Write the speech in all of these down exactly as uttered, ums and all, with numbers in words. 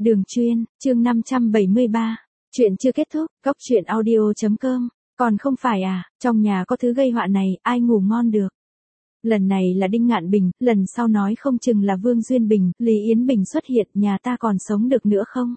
Đường Chuyên, chương năm trăm bảy mươi ba. Chuyện chưa kết thúc, góc chuyện audio chấm com. Còn không phải à, trong nhà có thứ gây họa này, ai ngủ ngon được. Lần này là Đinh Ngạn Bình, lần sau nói không chừng là Vương Duyên Bình, Lý Yến Bình xuất hiện, nhà ta còn sống được nữa không?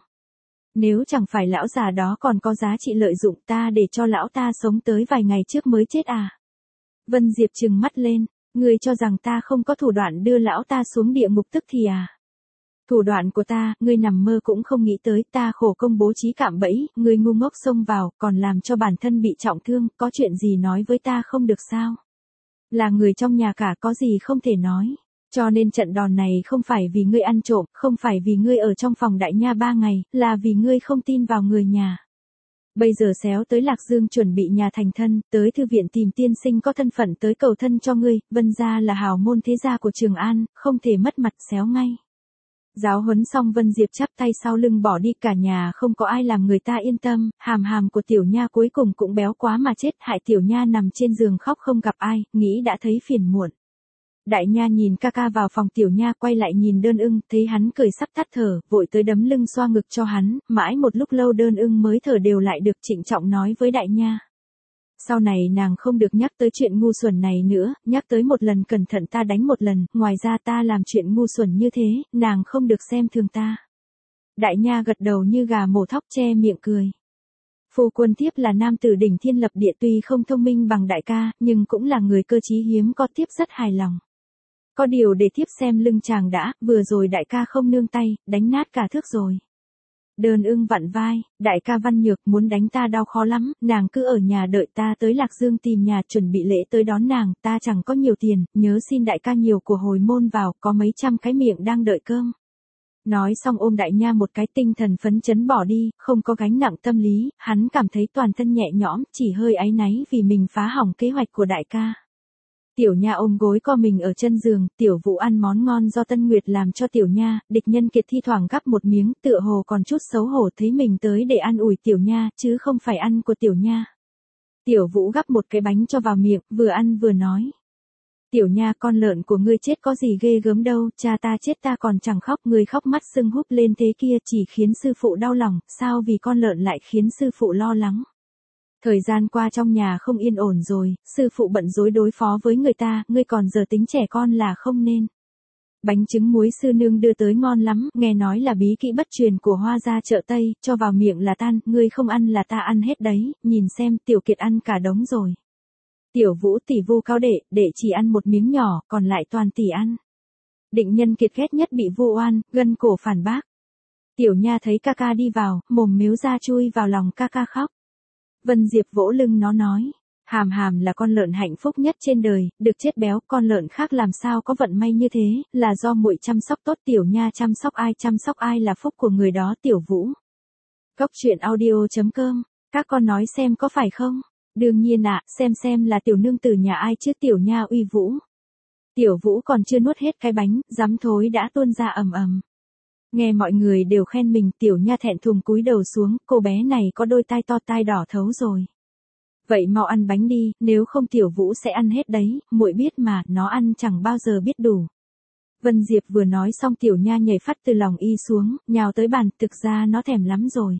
Nếu chẳng phải lão già đó còn có giá trị lợi dụng ta để cho lão ta sống tới vài ngày trước mới chết à? Vân Diệp trừng mắt lên, ngươi cho rằng ta không có thủ đoạn đưa lão ta xuống địa ngục tức thì à? Thủ đoạn của ta, ngươi nằm mơ cũng không nghĩ tới, ta khổ công bố trí cạm bẫy, ngươi ngu ngốc xông vào, còn làm cho bản thân bị trọng thương, có chuyện gì nói với ta không được sao? Là người trong nhà cả, có gì không thể nói. Cho nên trận đòn này không phải vì ngươi ăn trộm, không phải vì ngươi ở trong phòng đại nha ba ngày, là vì ngươi không tin vào người nhà. Bây giờ xéo tới Lạc Dương chuẩn bị nhà thành thân, tới thư viện tìm tiên sinh có thân phận tới cầu thân cho ngươi, Vân gia là hào môn thế gia của Trường An, không thể mất mặt, xéo ngay. Giáo huấn xong Vân Diệp chắp tay sau lưng bỏ đi, cả nhà không có ai làm người ta yên tâm, hàm hàm của tiểu nha cuối cùng cũng béo quá mà chết, hại tiểu nha nằm trên giường khóc không gặp ai, nghĩ đã thấy phiền muộn. Đại nha nhìn ca ca vào phòng, tiểu nha quay lại nhìn Đơn Ưng, thấy hắn cười sắp tắt thở, vội tới đấm lưng xoa ngực cho hắn, mãi một lúc lâu Đơn Ưng mới thở đều lại được, trịnh trọng nói với đại nha. Sau này nàng không được nhắc tới chuyện ngu xuẩn này nữa, nhắc tới một lần cẩn thận ta đánh một lần, ngoài ra ta làm chuyện ngu xuẩn như thế, nàng không được xem thường ta. Đại nha gật đầu như gà mổ thóc, che miệng cười. Phu quân thiếp là nam tử đỉnh thiên lập địa, tuy không thông minh bằng đại ca, nhưng cũng là người cơ trí hiếm có, thiếp rất hài lòng. Có điều để thiếp xem lưng chàng đã, vừa rồi đại ca không nương tay, đánh nát cả thước rồi. Đơn Ưng vặn vai, đại ca văn nhược muốn đánh ta đau khó lắm, nàng cứ ở nhà đợi ta tới Lạc Dương tìm nhà chuẩn bị lễ tới đón nàng, ta chẳng có nhiều tiền, nhớ xin đại ca nhiều của hồi môn vào, có mấy trăm cái miệng đang đợi cơm. Nói xong ôm đại nha một cái, tinh thần phấn chấn bỏ đi, không có gánh nặng tâm lý, hắn cảm thấy toàn thân nhẹ nhõm, chỉ hơi áy náy vì mình phá hỏng kế hoạch của đại ca. Tiểu nha ôm gối co mình ở chân giường, Tiểu Vũ ăn món ngon do Tân Nguyệt làm cho tiểu nha, Địch Nhân Kiệt thi thoảng gắp một miếng, tựa hồ còn chút xấu hổ thấy mình tới để ăn ủi tiểu nha, chứ không phải ăn của tiểu nha. Tiểu Vũ gắp một cái bánh cho vào miệng, vừa ăn vừa nói. Tiểu nha, con lợn của ngươi chết có gì ghê gớm đâu, cha ta chết ta còn chẳng khóc, ngươi khóc mắt sưng húp lên thế kia chỉ khiến sư phụ đau lòng, sao vì con lợn lại khiến sư phụ lo lắng. Thời gian qua trong nhà không yên ổn rồi, sư phụ bận rối đối phó với người ta, ngươi còn giờ tính trẻ con là không nên. Bánh trứng muối sư nương đưa tới ngon lắm, nghe nói là bí kỹ bất truyền của Hoa gia chợ Tây, cho vào miệng là tan, ngươi không ăn là ta ăn hết đấy, nhìn xem, Tiểu Kiệt ăn cả đống rồi. Tiểu Vũ tỷ vu cao đệ, đệ chỉ ăn một miếng nhỏ, còn lại toàn tỷ ăn. Định Nhân Kiệt ghét nhất bị vu oan, gân cổ phản bác. Tiểu nha thấy ca ca đi vào, mồm mếu ra chui vào lòng ca ca khóc. Vân Diệp vỗ lưng nó nói, hàm hàm là con lợn hạnh phúc nhất trên đời, được chết béo, con lợn khác làm sao có vận may như thế, là do muội chăm sóc tốt, tiểu nha chăm sóc ai chăm sóc ai là phúc của người đó. Tiểu Vũ. Góc chuyện audio chấm com, các con nói xem có phải không? Đương nhiên ạ, à, xem xem là tiểu nương tử nhà ai chứ. Tiểu nha uy vũ. Tiểu Vũ còn chưa nuốt hết cái bánh, dám thối đã tuôn ra ầm ầm. Nghe mọi người đều khen mình, tiểu nha thẹn thùng cúi đầu xuống, cô bé này có đôi tai to tai đỏ thấu rồi. Vậy mau ăn bánh đi, nếu không Tiểu Vũ sẽ ăn hết đấy, muội biết mà, nó ăn chẳng bao giờ biết đủ. Vân Diệp vừa nói xong tiểu nha nhảy phắt từ lòng y xuống, nhào tới bàn, thực ra nó thèm lắm rồi.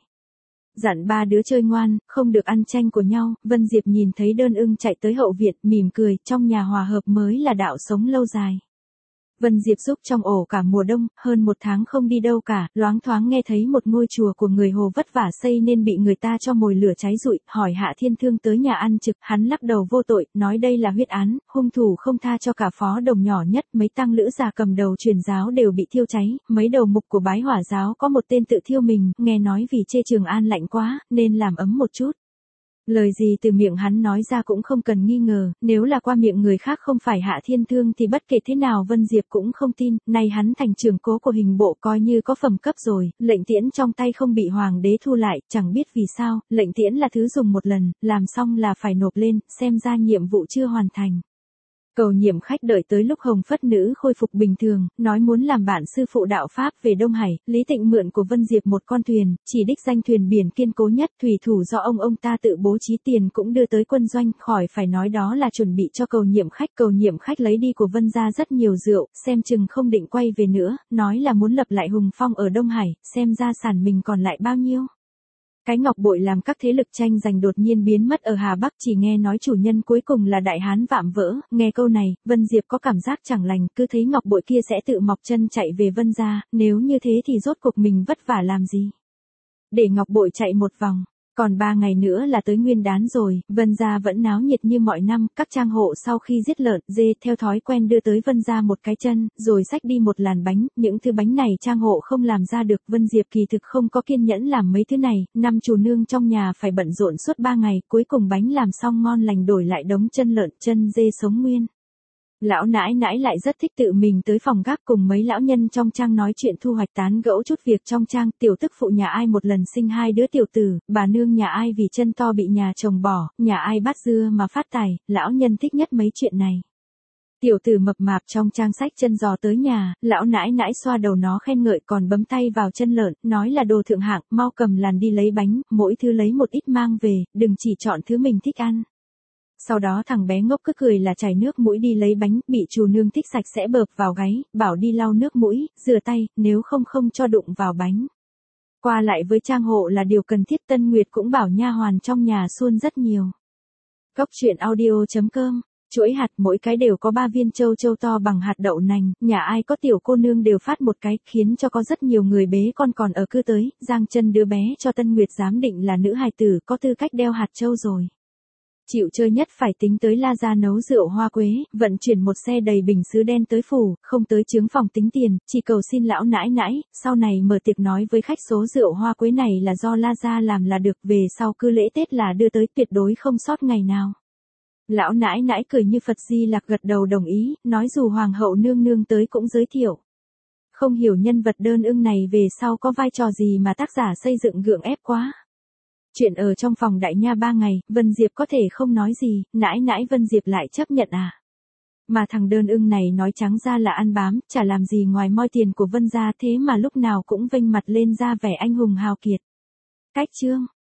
Dặn ba đứa chơi ngoan, không được ăn tranh của nhau, Vân Diệp nhìn thấy Đơn Ưng chạy tới hậu viện, mỉm cười, trong nhà hòa hợp mới là đạo sống lâu dài. Vân Diệp giúp trong ổ cả mùa đông, hơn một tháng không đi đâu cả, loáng thoáng nghe thấy một ngôi chùa của người Hồ vất vả xây nên bị người ta cho mồi lửa cháy rụi, hỏi Hạ Thiên Thương tới nhà ăn trực, hắn lắc đầu vô tội, nói đây là huyết án, hung thủ không tha cho cả phó đồng nhỏ nhất, mấy tăng lữ già cầm đầu truyền giáo đều bị thiêu cháy, mấy đầu mục của bái hỏa giáo có một tên tự thiêu mình, nghe nói vì chê Trường An lạnh quá, nên làm ấm một chút. Lời gì từ miệng hắn nói ra cũng không cần nghi ngờ, nếu là qua miệng người khác không phải Hạ Thiên Thương thì bất kể thế nào Vân Diệp cũng không tin, nay hắn thành trưởng cố của hình bộ coi như có phẩm cấp rồi, lệnh tiễn trong tay không bị hoàng đế thu lại, chẳng biết vì sao, lệnh tiễn là thứ dùng một lần, làm xong là phải nộp lên, xem ra nhiệm vụ chưa hoàn thành. Cầu nhiệm khách đợi tới lúc Hồng Phất Nữ khôi phục bình thường, nói muốn làm bạn sư phụ đạo Pháp về Đông Hải, Lý Tịnh mượn của Vân Diệp một con thuyền, chỉ đích danh thuyền biển kiên cố nhất, thủy thủ do ông ông ta tự bố trí tiền cũng đưa tới quân doanh, khỏi phải nói đó là chuẩn bị cho cầu nhiệm khách. Cầu nhiệm khách lấy đi của Vân gia rất nhiều rượu, xem chừng không định quay về nữa, nói là muốn lập lại hùng phong ở Đông Hải, xem gia sản mình còn lại bao nhiêu. Cái ngọc bội làm các thế lực tranh giành đột nhiên biến mất ở Hà Bắc, chỉ nghe nói chủ nhân cuối cùng là đại hán Vạm Vỡ, nghe câu này, Vân Diệp có cảm giác chẳng lành, cứ thấy ngọc bội kia sẽ tự mọc chân chạy về Vân gia, nếu như thế thì rốt cuộc mình vất vả làm gì. Để ngọc bội chạy một vòng, còn ba ngày nữa là tới Nguyên Đán rồi, Vân gia vẫn náo nhiệt như mọi năm, các trang hộ sau khi giết lợn, dê theo thói quen đưa tới Vân gia một cái chân, rồi xách đi một làn bánh, những thứ bánh này trang hộ không làm ra được, Vân Diệp kỳ thực không có kiên nhẫn làm mấy thứ này, năm chủ nương trong nhà phải bận rộn suốt ba ngày, cuối cùng bánh làm xong ngon lành đổi lại đống chân lợn, chân dê sống nguyên. Lão nãi nãi lại rất thích tự mình tới phòng gác cùng mấy lão nhân trong trang nói chuyện thu hoạch tán gẫu chút việc trong trang, tiểu tức phụ nhà ai một lần sinh hai đứa tiểu tử, bà nương nhà ai vì chân to bị nhà chồng bỏ, nhà ai bắt dưa mà phát tài, lão nhân thích nhất mấy chuyện này. Tiểu tử mập mạp trong trang sách chân giò tới nhà, lão nãi nãi xoa đầu nó khen ngợi còn bấm tay vào chân lợn, nói là đồ thượng hạng, mau cầm làn đi lấy bánh, mỗi thứ lấy một ít mang về, đừng chỉ chọn thứ mình thích ăn. Sau đó thằng bé ngốc cứ cười là chảy nước mũi đi lấy bánh, bị chủ nương thích sạch sẽ bợp vào gáy, bảo đi lau nước mũi, rửa tay, nếu không không cho đụng vào bánh. Qua lại với trang hộ là điều cần thiết, Tân Nguyệt cũng bảo nha hoàn trong nhà suôn rất nhiều. Cốc truyện audio chấm com, chuỗi hạt mỗi cái đều có ba viên châu châu to bằng hạt đậu nành, nhà ai có tiểu cô nương đều phát một cái, khiến cho có rất nhiều người bế con còn ở cư tới, giang chân đứa bé cho Tân Nguyệt giám định là nữ hài tử, có tư cách đeo hạt châu rồi. Chịu chơi nhất phải tính tới La gia nấu rượu hoa quế, vận chuyển một xe đầy bình sứ đen tới phủ, không tới chướng phòng tính tiền, chỉ cầu xin lão nãi nãi, sau này mở tiệc nói với khách số rượu hoa quế này là do La gia làm là được, về sau cứ lễ Tết là đưa tới, tuyệt đối không sót ngày nào. Lão nãi nãi cười như Phật Di Lặc gật đầu đồng ý, nói dù hoàng hậu nương nương tới cũng giới thiệu. Không hiểu nhân vật đơn ưng này về sau có vai trò gì mà tác giả xây dựng gượng ép quá. Chuyện ở trong phòng đại nha ba ngày, Vân Diệp có thể không nói gì, nãi nãi Vân Diệp lại chấp nhận à. Mà thằng đơn ưng này nói trắng ra là ăn bám, chả làm gì ngoài moi tiền của Vân gia, thế mà lúc nào cũng vênh mặt lên ra vẻ anh hùng hào kiệt. Cách chương